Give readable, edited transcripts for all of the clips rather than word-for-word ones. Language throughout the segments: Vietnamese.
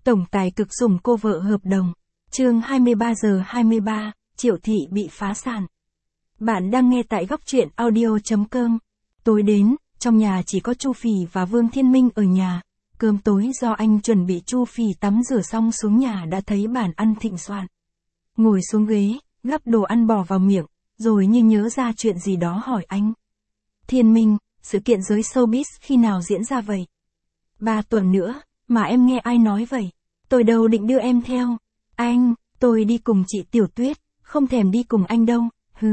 Tổng tài cực sủng cô vợ hợp đồng. Chương 23 giờ 23, Triệu Thị bị phá sản. Bạn đang nghe tại góc truyện audio.com. Tối đến, trong nhà chỉ có Chu Phỉ và Vương Thiên Minh ở nhà. Cơm tối do anh chuẩn bị. Chu Phỉ tắm rửa xong xuống nhà đã thấy bàn ăn thịnh soạn. Ngồi xuống ghế, gắp đồ ăn bỏ vào miệng, rồi như nhớ ra chuyện gì đó hỏi anh. Thiên Minh, sự kiện giới showbiz khi nào diễn ra vậy? 3 tuần nữa, mà em nghe ai nói vậy? Tôi đâu định đưa em theo. Anh, tôi đi cùng chị Tiểu Tuyết, không thèm đi cùng anh đâu, hứ.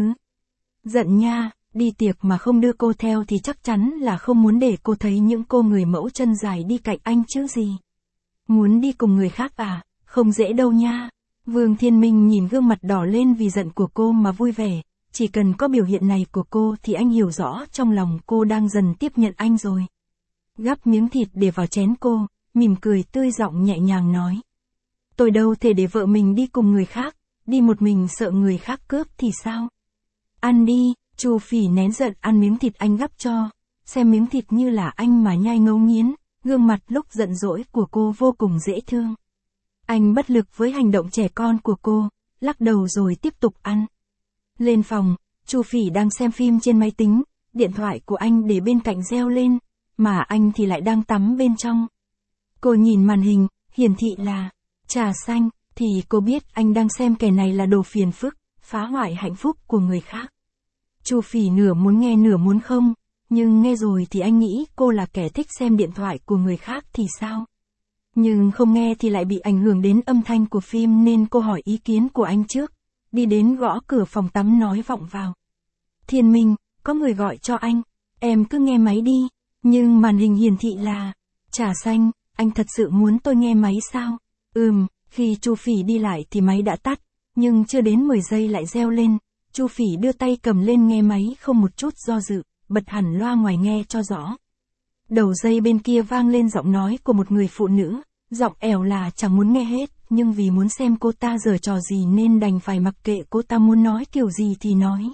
Giận nha, đi tiệc mà không đưa cô theo thì chắc chắn là không muốn để cô thấy những cô người mẫu chân dài đi cạnh anh chứ gì. Muốn đi cùng người khác à, không dễ đâu nha. Vương Thiên Minh nhìn gương mặt đỏ lên vì giận của cô mà vui vẻ, chỉ cần có biểu hiện này của cô thì anh hiểu rõ trong lòng cô đang dần tiếp nhận anh rồi. Gắp miếng thịt để vào chén cô, mỉm cười tươi giọng nhẹ nhàng nói. Tôi đâu thể để vợ mình đi cùng người khác, đi một mình sợ người khác cướp thì sao? Ăn đi, Chu Phỉ nén giận ăn miếng thịt anh gắp cho, xem miếng thịt như là anh mà nhai ngấu nghiến, gương mặt lúc giận dỗi của cô vô cùng dễ thương. Anh bất lực với hành động trẻ con của cô, lắc đầu rồi tiếp tục ăn. Lên phòng, Chu Phỉ đang xem phim trên máy tính, điện thoại của anh để bên cạnh reo lên, mà anh thì lại đang tắm bên trong. Cô nhìn màn hình, hiển thị là trà xanh, thì cô biết anh đang xem kẻ này là đồ phiền phức, phá hoại hạnh phúc của người khác. Chu Phỉ nửa muốn nghe nửa muốn không, nhưng nghe rồi thì anh nghĩ cô là kẻ thích xem điện thoại của người khác thì sao? Nhưng không nghe thì lại bị ảnh hưởng đến âm thanh của phim nên cô hỏi ý kiến của anh trước, đi đến gõ cửa phòng tắm nói vọng vào. Thiên Minh, có người gọi cho anh, em cứ nghe máy đi, nhưng màn hình hiển thị là trà xanh, anh thật sự muốn tôi nghe máy sao? Khi Chu Phỉ đi lại thì máy đã tắt, nhưng chưa đến 10 giây lại reo lên, Chu Phỉ đưa tay cầm lên nghe máy không một chút do dự, bật hẳn loa ngoài nghe cho rõ. Đầu dây bên kia vang lên giọng nói của một người phụ nữ, giọng ẻo là chẳng muốn nghe hết, nhưng vì muốn xem cô ta giở trò gì nên đành phải mặc kệ cô ta muốn nói kiểu gì thì nói.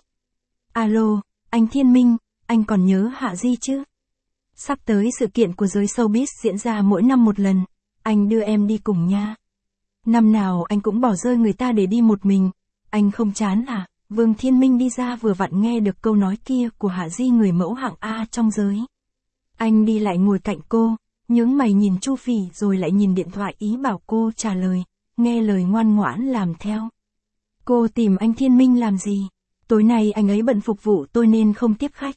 Alo, anh Thiên Minh, anh còn nhớ Hạ Di chứ? Sắp tới sự kiện của giới showbiz diễn ra mỗi năm một lần, anh đưa em đi cùng nha. Năm nào anh cũng bỏ rơi người ta để đi một mình, anh không chán à? Vương Thiên Minh đi ra vừa vặn nghe được câu nói kia của Hạ Di, người mẫu hạng A trong giới. Anh đi lại ngồi cạnh cô, nhướng mày nhìn Chu Phỉ rồi lại nhìn điện thoại ý bảo cô trả lời, nghe lời ngoan ngoãn làm theo. Cô tìm anh Thiên Minh làm gì? Tối nay anh ấy bận phục vụ tôi nên không tiếp khách.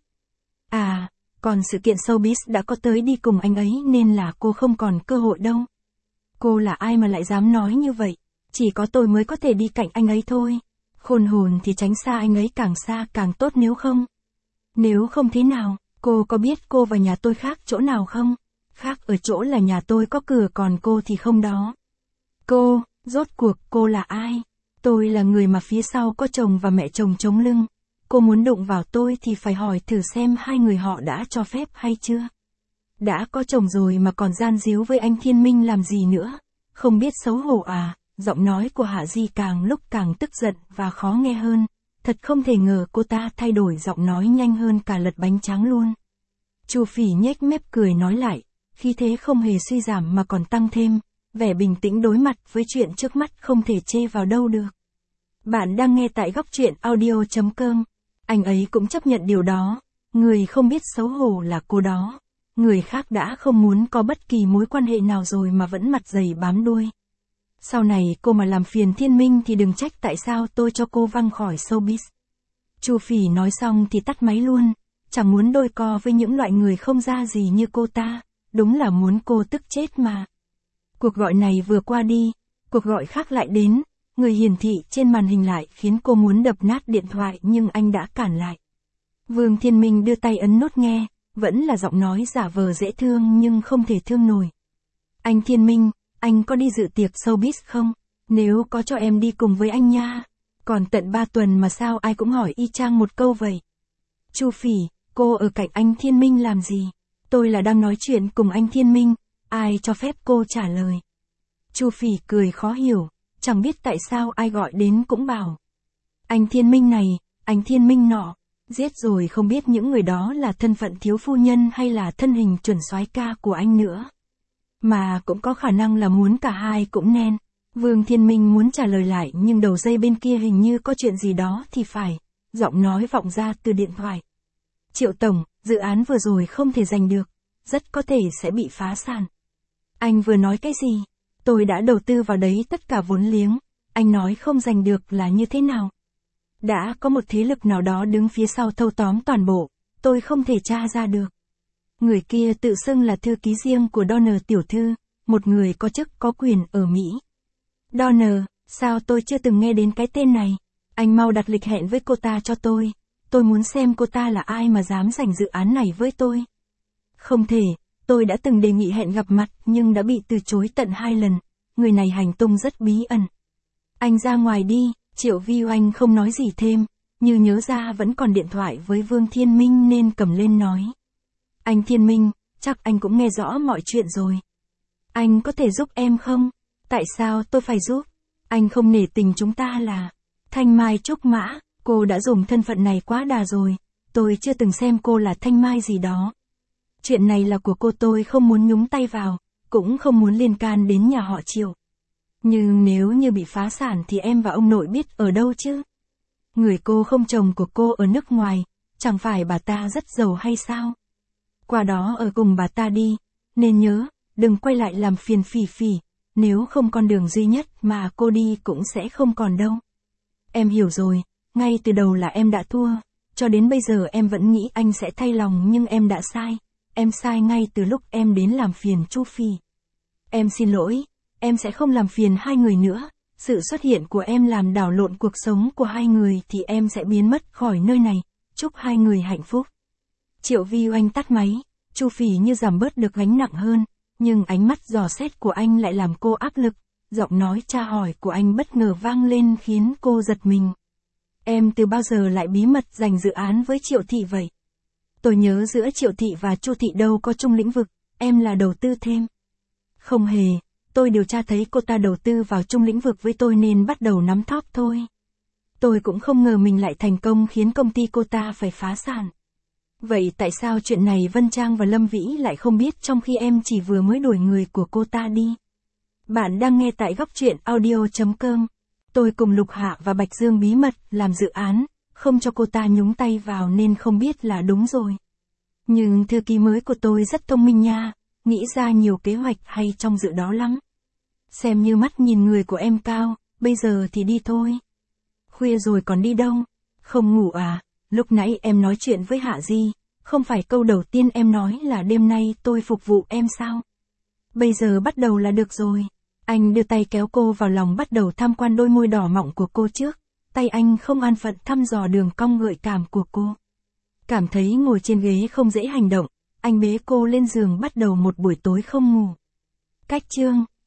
À, còn sự kiện showbiz đã có tới đi cùng anh ấy nên là cô không còn cơ hội đâu. Cô là ai mà lại dám nói như vậy? Chỉ có tôi mới có thể đi cạnh anh ấy thôi. Khôn hồn thì tránh xa anh ấy càng xa càng tốt nếu không. Nếu không thế nào, cô có biết cô và nhà tôi khác chỗ nào không? Khác ở chỗ là nhà tôi có cửa còn cô thì không đó. Cô, rốt cuộc cô là ai? Tôi là người mà phía sau có chồng và mẹ chồng chống lưng. Cô muốn đụng vào tôi thì phải hỏi thử xem hai người họ đã cho phép hay chưa? Đã có chồng rồi mà còn gian díu với anh Thiên Minh làm gì nữa? Không biết xấu hổ à? Giọng nói của Hạ Di càng lúc càng tức giận và khó nghe hơn. Thật không thể ngờ cô ta thay đổi giọng nói nhanh hơn cả lật bánh tráng luôn. Chu Phỉ nhếch mép cười nói lại, khí thế không hề suy giảm mà còn tăng thêm, vẻ bình tĩnh đối mặt với chuyện trước mắt không thể chê vào đâu được. Bạn đang nghe tại góc truyện audio.com. Anh ấy cũng chấp nhận điều đó, người không biết xấu hổ là cô đó. Người khác đã không muốn có bất kỳ mối quan hệ nào rồi mà vẫn mặt dày bám đuôi. Sau này cô mà làm phiền Thiên Minh thì đừng trách tại sao tôi cho cô văng khỏi showbiz. Chu Phỉ nói xong thì tắt máy luôn, chẳng muốn đôi co với những loại người không ra gì như cô ta, đúng là muốn cô tức chết mà. Cuộc gọi này vừa qua đi, cuộc gọi khác lại đến, người hiển thị trên màn hình lại khiến cô muốn đập nát điện thoại nhưng anh đã cản lại. Vương Thiên Minh đưa tay ấn nút nghe, vẫn là giọng nói giả vờ dễ thương nhưng không thể thương nổi. Anh Thiên Minh, anh có đi dự tiệc showbiz không? Nếu có cho em đi cùng với anh nha. Còn tận 3 tuần mà sao ai cũng hỏi y chang một câu vậy. Chu Phỉ, cô ở cạnh anh Thiên Minh làm gì? Tôi là đang nói chuyện cùng anh Thiên Minh, ai cho phép cô trả lời? Chu Phỉ cười khó hiểu, chẳng biết tại sao ai gọi đến cũng bảo. Anh Thiên Minh này, anh Thiên Minh nọ, giết rồi không biết những người đó là thân phận thiếu phu nhân hay là thân hình chuẩn soái ca của anh nữa. Mà cũng có khả năng là muốn cả hai cũng nên. Vương Thiên Minh muốn trả lời lại nhưng đầu dây bên kia hình như có chuyện gì đó thì phải. Giọng nói vọng ra từ điện thoại. Triệu Tổng, dự án vừa rồi không thể giành được. Rất có thể sẽ bị phá sản. Anh vừa nói cái gì? Tôi đã đầu tư vào đấy tất cả vốn liếng. Anh nói không giành được là như thế nào? Đã có một thế lực nào đó đứng phía sau thâu tóm toàn bộ. Tôi không thể tra ra được. Người kia tự xưng là thư ký riêng của Donner tiểu thư, một người có chức có quyền ở Mỹ. Donner, sao tôi chưa từng nghe đến cái tên này? Anh mau đặt lịch hẹn với cô ta cho tôi. Tôi muốn xem cô ta là ai mà dám giành dự án này với tôi. Không thể, tôi đã từng đề nghị hẹn gặp mặt nhưng đã bị từ chối tận 2 lần. Người này hành tung rất bí ẩn. Anh ra ngoài đi, Triệu Vi Oanh không nói gì thêm, như nhớ ra vẫn còn điện thoại với Vương Thiên Minh nên cầm lên nói. Anh Thiên Minh, chắc anh cũng nghe rõ mọi chuyện rồi. Anh có thể giúp em không? Tại sao tôi phải giúp? Anh không nể tình chúng ta là Thanh Mai Trúc Mã, cô đã dùng thân phận này quá đà rồi. Tôi chưa từng xem cô là Thanh Mai gì đó. Chuyện này là của cô, tôi không muốn nhúng tay vào, cũng không muốn liên can đến nhà họ Triệu. Nhưng nếu như bị phá sản thì em và ông nội biết ở đâu chứ? Người cô không chồng của cô ở nước ngoài, chẳng phải bà ta rất giàu hay sao? Qua đó ở cùng bà ta đi, nên nhớ, đừng quay lại làm phiền Phỉ Phỉ, nếu không con đường duy nhất mà cô đi cũng sẽ không còn đâu. Em hiểu rồi, ngay từ đầu là em đã thua, cho đến bây giờ em vẫn nghĩ anh sẽ thay lòng nhưng em đã sai. Em sai ngay từ lúc em đến làm phiền Chu Phỉ. Em xin lỗi, em sẽ không làm phiền hai người nữa. Sự xuất hiện của em làm đảo lộn cuộc sống của hai người thì em sẽ biến mất khỏi nơi này. Chúc hai người hạnh phúc. Triệu Vi Oanh tắt máy, Chu Phỉ như giảm bớt được gánh nặng hơn, nhưng ánh mắt dò xét của anh lại làm cô áp lực. Giọng nói tra hỏi của anh bất ngờ vang lên khiến cô giật mình. Em từ bao giờ lại bí mật giành dự án với Triệu Thị vậy? Tôi nhớ giữa Triệu Thị và Chu Thị đâu có chung lĩnh vực, em là đầu tư thêm. Không hề, tôi điều tra thấy cô ta đầu tư vào chung lĩnh vực với tôi nên bắt đầu nắm thóp thôi. Tôi cũng không ngờ mình lại thành công khiến công ty cô ta phải phá sản. Vậy tại sao chuyện này Vân Trang và Lâm Vĩ lại không biết trong khi em chỉ vừa mới đuổi người của cô ta đi? Bạn đang nghe tại góc truyện audio.com. Tôi cùng Lục Hạ và Bạch Dương bí mật làm dự án, không cho cô ta nhúng tay vào nên không biết là đúng rồi. Nhưng thư ký mới của tôi rất thông minh nha, nghĩ ra nhiều kế hoạch hay trong dự đó lắm. Xem như mắt nhìn người của em cao, bây giờ thì đi thôi. Khuya rồi còn đi đâu? Không ngủ à? Lúc nãy em nói chuyện với Hạ Di, không phải câu đầu tiên em nói là đêm nay tôi phục vụ em sao? Bây giờ bắt đầu là được rồi. Anh đưa tay kéo cô vào lòng bắt đầu tham quan đôi môi đỏ mọng của cô trước. Tay anh không an phận thăm dò đường cong gợi cảm của cô. Cảm thấy ngồi trên ghế không dễ hành động, anh bế cô lên giường bắt đầu một buổi tối không ngủ. Cách chương